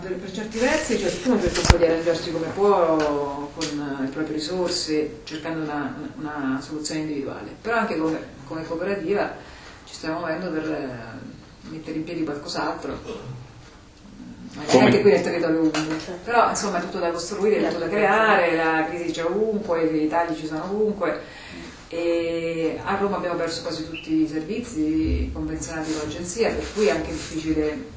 Per certi versi ciascuno cerca un po' di arrangiarsi come può con le proprie risorse, cercando una soluzione individuale, però anche come cooperativa ci stiamo muovendo per mettere in piedi qualcos'altro, magari anche qui nel territorio umile, però insomma è tutto da costruire, è tutto da creare, la crisi c'è ovunque, i tagli ci sono ovunque, e a Roma abbiamo perso quasi tutti i servizi convenzionati con l'agenzia, per cui è anche difficile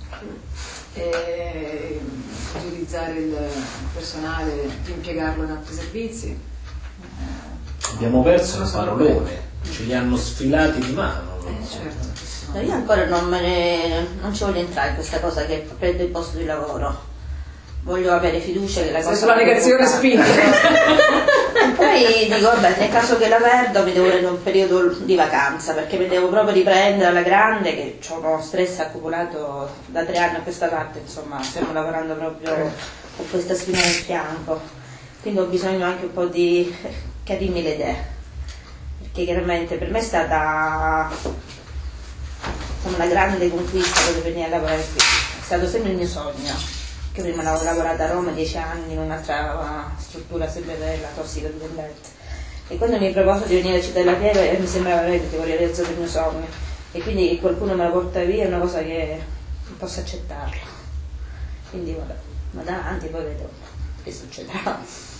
utilizzare il personale, impiegarlo in altri servizi. Abbiamo perso un pallone, ce li hanno sfilati di mano. Certo. No, io ancora non ci voglio entrare in questa cosa che prendo il posto di lavoro. Voglio avere fiducia che la cosa... Sulla negazione spinta. E poi dico, vabbè, nel caso che la perdo mi devo prendere un periodo di vacanza, perché mi devo proprio riprendere alla grande, che ho uno stress accumulato da 3 anni a questa parte, insomma, stiamo lavorando proprio con questa spina nel fianco. Quindi ho bisogno anche un po' di chiarirmi le idee, perché chiaramente per me è stata una grande conquista poter venire a lavorare qui, è stato sempre il mio sogno. Che prima avevo lavorato a Roma 10 anni in un'altra struttura sempre della tossicodipendenza, e quando mi proposto di venire a Città della Pieve mi sembrava veramente che volevo realizzare il mio sogno, e quindi che qualcuno me la porta via è una cosa che non posso accettarla, quindi vabbè, vado avanti e poi vedo che succederà.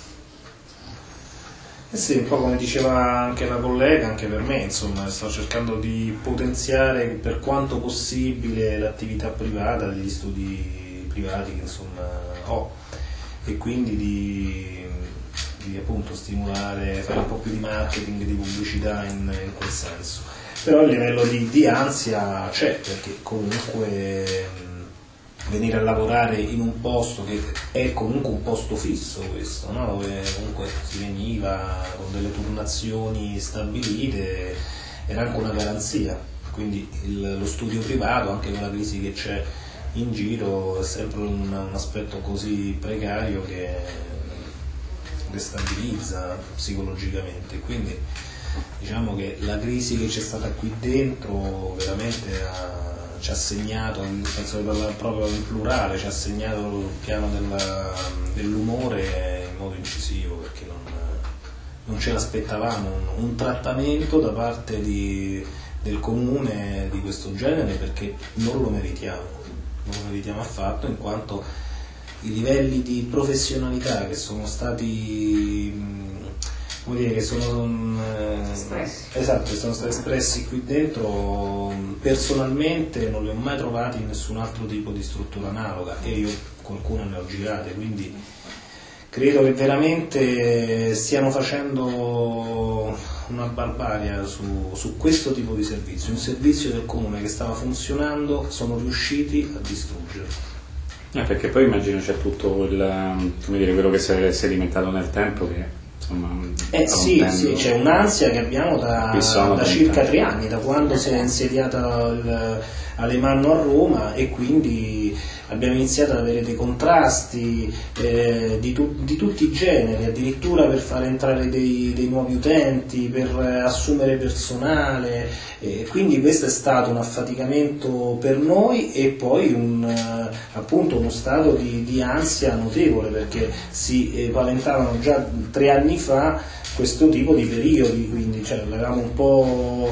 Sì, un po' come diceva anche la collega, anche per me, insomma, sto cercando di potenziare per quanto possibile l'attività privata, degli studi privati che insomma ho, e quindi di appunto stimolare, fare un po' più di marketing, di pubblicità in quel senso. Però il livello di ansia c'è, perché comunque venire a lavorare in un posto che è comunque un posto fisso questo, no? Dove comunque si veniva con delle turnazioni stabilite, era anche una garanzia, quindi lo studio privato, anche con la crisi che c'è in giro, è sempre un aspetto così precario che destabilizza psicologicamente. Quindi diciamo che la crisi che c'è stata qui dentro veramente ci ha segnato, penso di parlare proprio in plurale, ci ha segnato il piano dell'umore in modo incisivo, perché non ce l'aspettavamo un trattamento da parte del comune di questo genere, perché non lo meritiamo affatto, in quanto i livelli di professionalità che sono stati, come dire, che sono stati espressi qui dentro, personalmente non li ho mai trovati in nessun altro tipo di struttura analoga, e io qualcuno ne ho girate, quindi credo che veramente stiano facendo una barbarie su questo tipo di servizio, un servizio del comune che stava funzionando, sono riusciti a distruggerlo. Perché poi immagino c'è tutto quello che si è sedimentato nel tempo, che insomma... Sì, c'è un'ansia che abbiamo da circa 3 anni, da quando si è insediata Alemanno a Roma, e quindi abbiamo iniziato ad avere dei contrasti di tutti i generi, addirittura per far entrare dei nuovi utenti, per assumere personale, quindi questo è stato un affaticamento per noi, e poi appunto uno stato di ansia notevole, perché si paventavano già 3 anni fa questo tipo di periodi, quindi l'avevamo un po'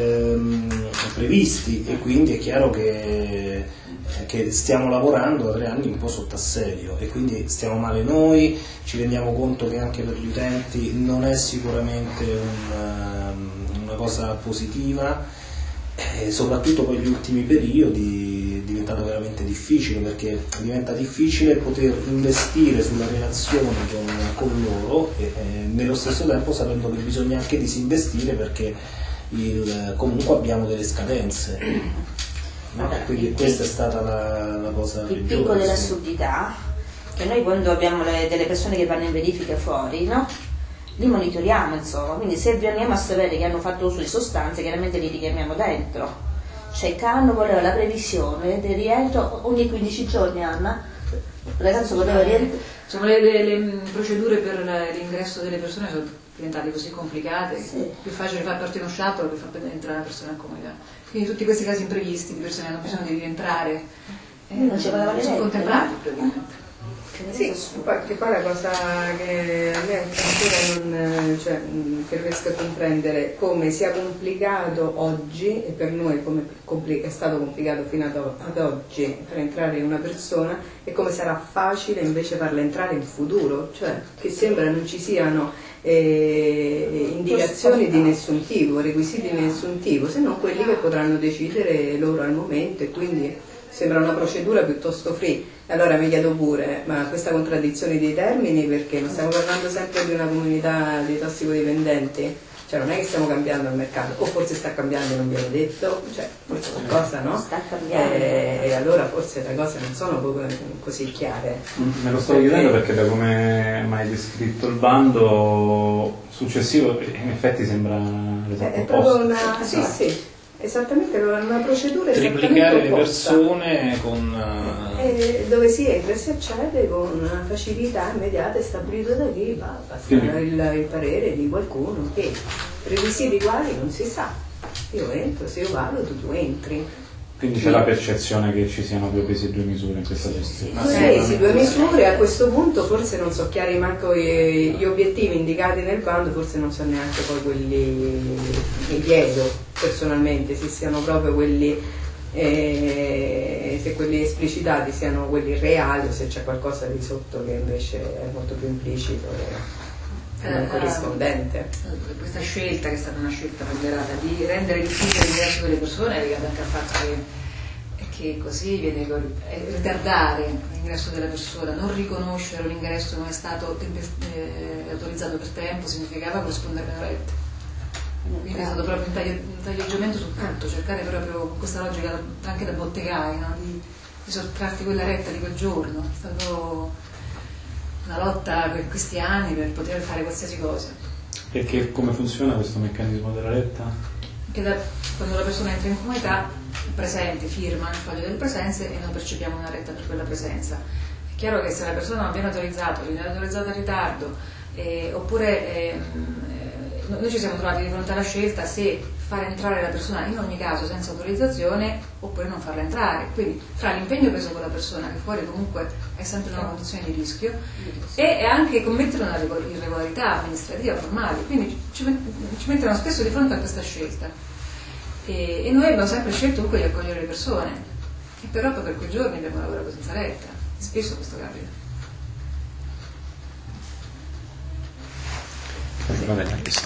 previsti, e quindi è chiaro che stiamo lavorando da 3 anni un po' sotto assedio, e quindi stiamo male noi, ci rendiamo conto che anche per gli utenti non è sicuramente una cosa positiva, e soprattutto poi gli ultimi periodi è diventato veramente difficile, perché diventa difficile poter investire sulla relazione con loro, e nello stesso tempo sapendo che bisogna anche disinvestire, perché comunque abbiamo delle scadenze. No, quindi questa è stata la cosa il picco dell'assurdità, che noi quando abbiamo delle persone che vanno in verifica fuori, no? Li monitoriamo, insomma, quindi se veniamo a sapere che hanno fatto uso di sostanze, chiaramente li richiamiamo dentro. Cioè Canno voleva la previsione del rientro ogni 15 giorni, Anna? Il ragazzo voleva rientrare. Insomma, le procedure per l'ingresso delle persone sono diventate così complicate, sì. Più facile far partire uno shuttle che far entrare una persona in comunità. Quindi tutti questi casi imprevisti di persone che hanno bisogno di rientrare non ci poteva sono vedere, contemplati praticamente. Sì, che poi la cosa che a me ancora non, cioè, che riesco a comprendere come sia complicato oggi, e per noi come è stato complicato fino ad oggi per entrare in una persona, e come sarà facile invece farla entrare in futuro, cioè che sembra non ci siano indicazioni di nessun tipo, requisiti di nessun tipo, se non quelli che potranno decidere loro al momento, e quindi sembra una procedura piuttosto free. Allora mi chiedo pure, ma questa contraddizione dei termini perché? Non stiamo parlando sempre di una comunità di tossicodipendenti? Cioè non è che stiamo cambiando il mercato, o forse sta cambiando e non viene detto, cioè forse qualcosa no? Sta cambiando. E allora forse le cose non sono proprio così chiare. Me lo stavo chiedendo perché da come mai descritto il bando successivo in effetti sembra l'esatto È proprio opposto. una... sì, esattamente una procedura Triplicare le opposta. persone con... dove si entra e si accede con una facilità immediata e stabilito da chi, basta il parere di qualcuno che requisiti quali non si sa. Io entro, se io valuto tu entri. Quindi c'è la percezione che ci siano due pesi e due misure in questa gestione. Due pesi, due misure, a questo punto forse non so chiari manco gli obiettivi indicati nel bando, forse non so neanche poi quelli, mi chiedo personalmente se siano proprio quelli, se quelli esplicitati siano quelli reali o se c'è qualcosa di sotto che invece è molto più implicito e non corrispondente. Questa scelta, che è stata una scelta ponderata, di rendere difficile l'ingresso delle persone, è legata anche al fatto che così viene ritardare l'ingresso della persona, non riconoscere un ingresso che non è stato autorizzato per tempo, significava corrispondere a retta. Quindi è stato proprio un taglieggiamento su tutto, cercare proprio questa logica anche da bottegai, no? di sottrarti quella retta di quel giorno. È stato una lotta per questi anni per poter fare qualsiasi cosa. Perché come funziona questo meccanismo della retta? Che quando la persona entra in comunità, è presente, firma il foglio delle presenze e noi percepiamo una retta per quella presenza. È chiaro che se la persona non viene autorizzata in ritardo, oppure noi ci siamo trovati di fronte alla scelta se far entrare la persona in ogni caso senza autorizzazione oppure non farla entrare. Quindi tra l'impegno preso con la persona, che fuori comunque è sempre in una condizione di rischio, e anche commettere una irregolarità amministrativa formale, quindi ci mettono spesso di fronte a questa scelta. E noi abbiamo sempre scelto comunque di accogliere le persone, e però poi per quei giorni abbiamo lavorato senza retta, spesso questo capita. Va bene,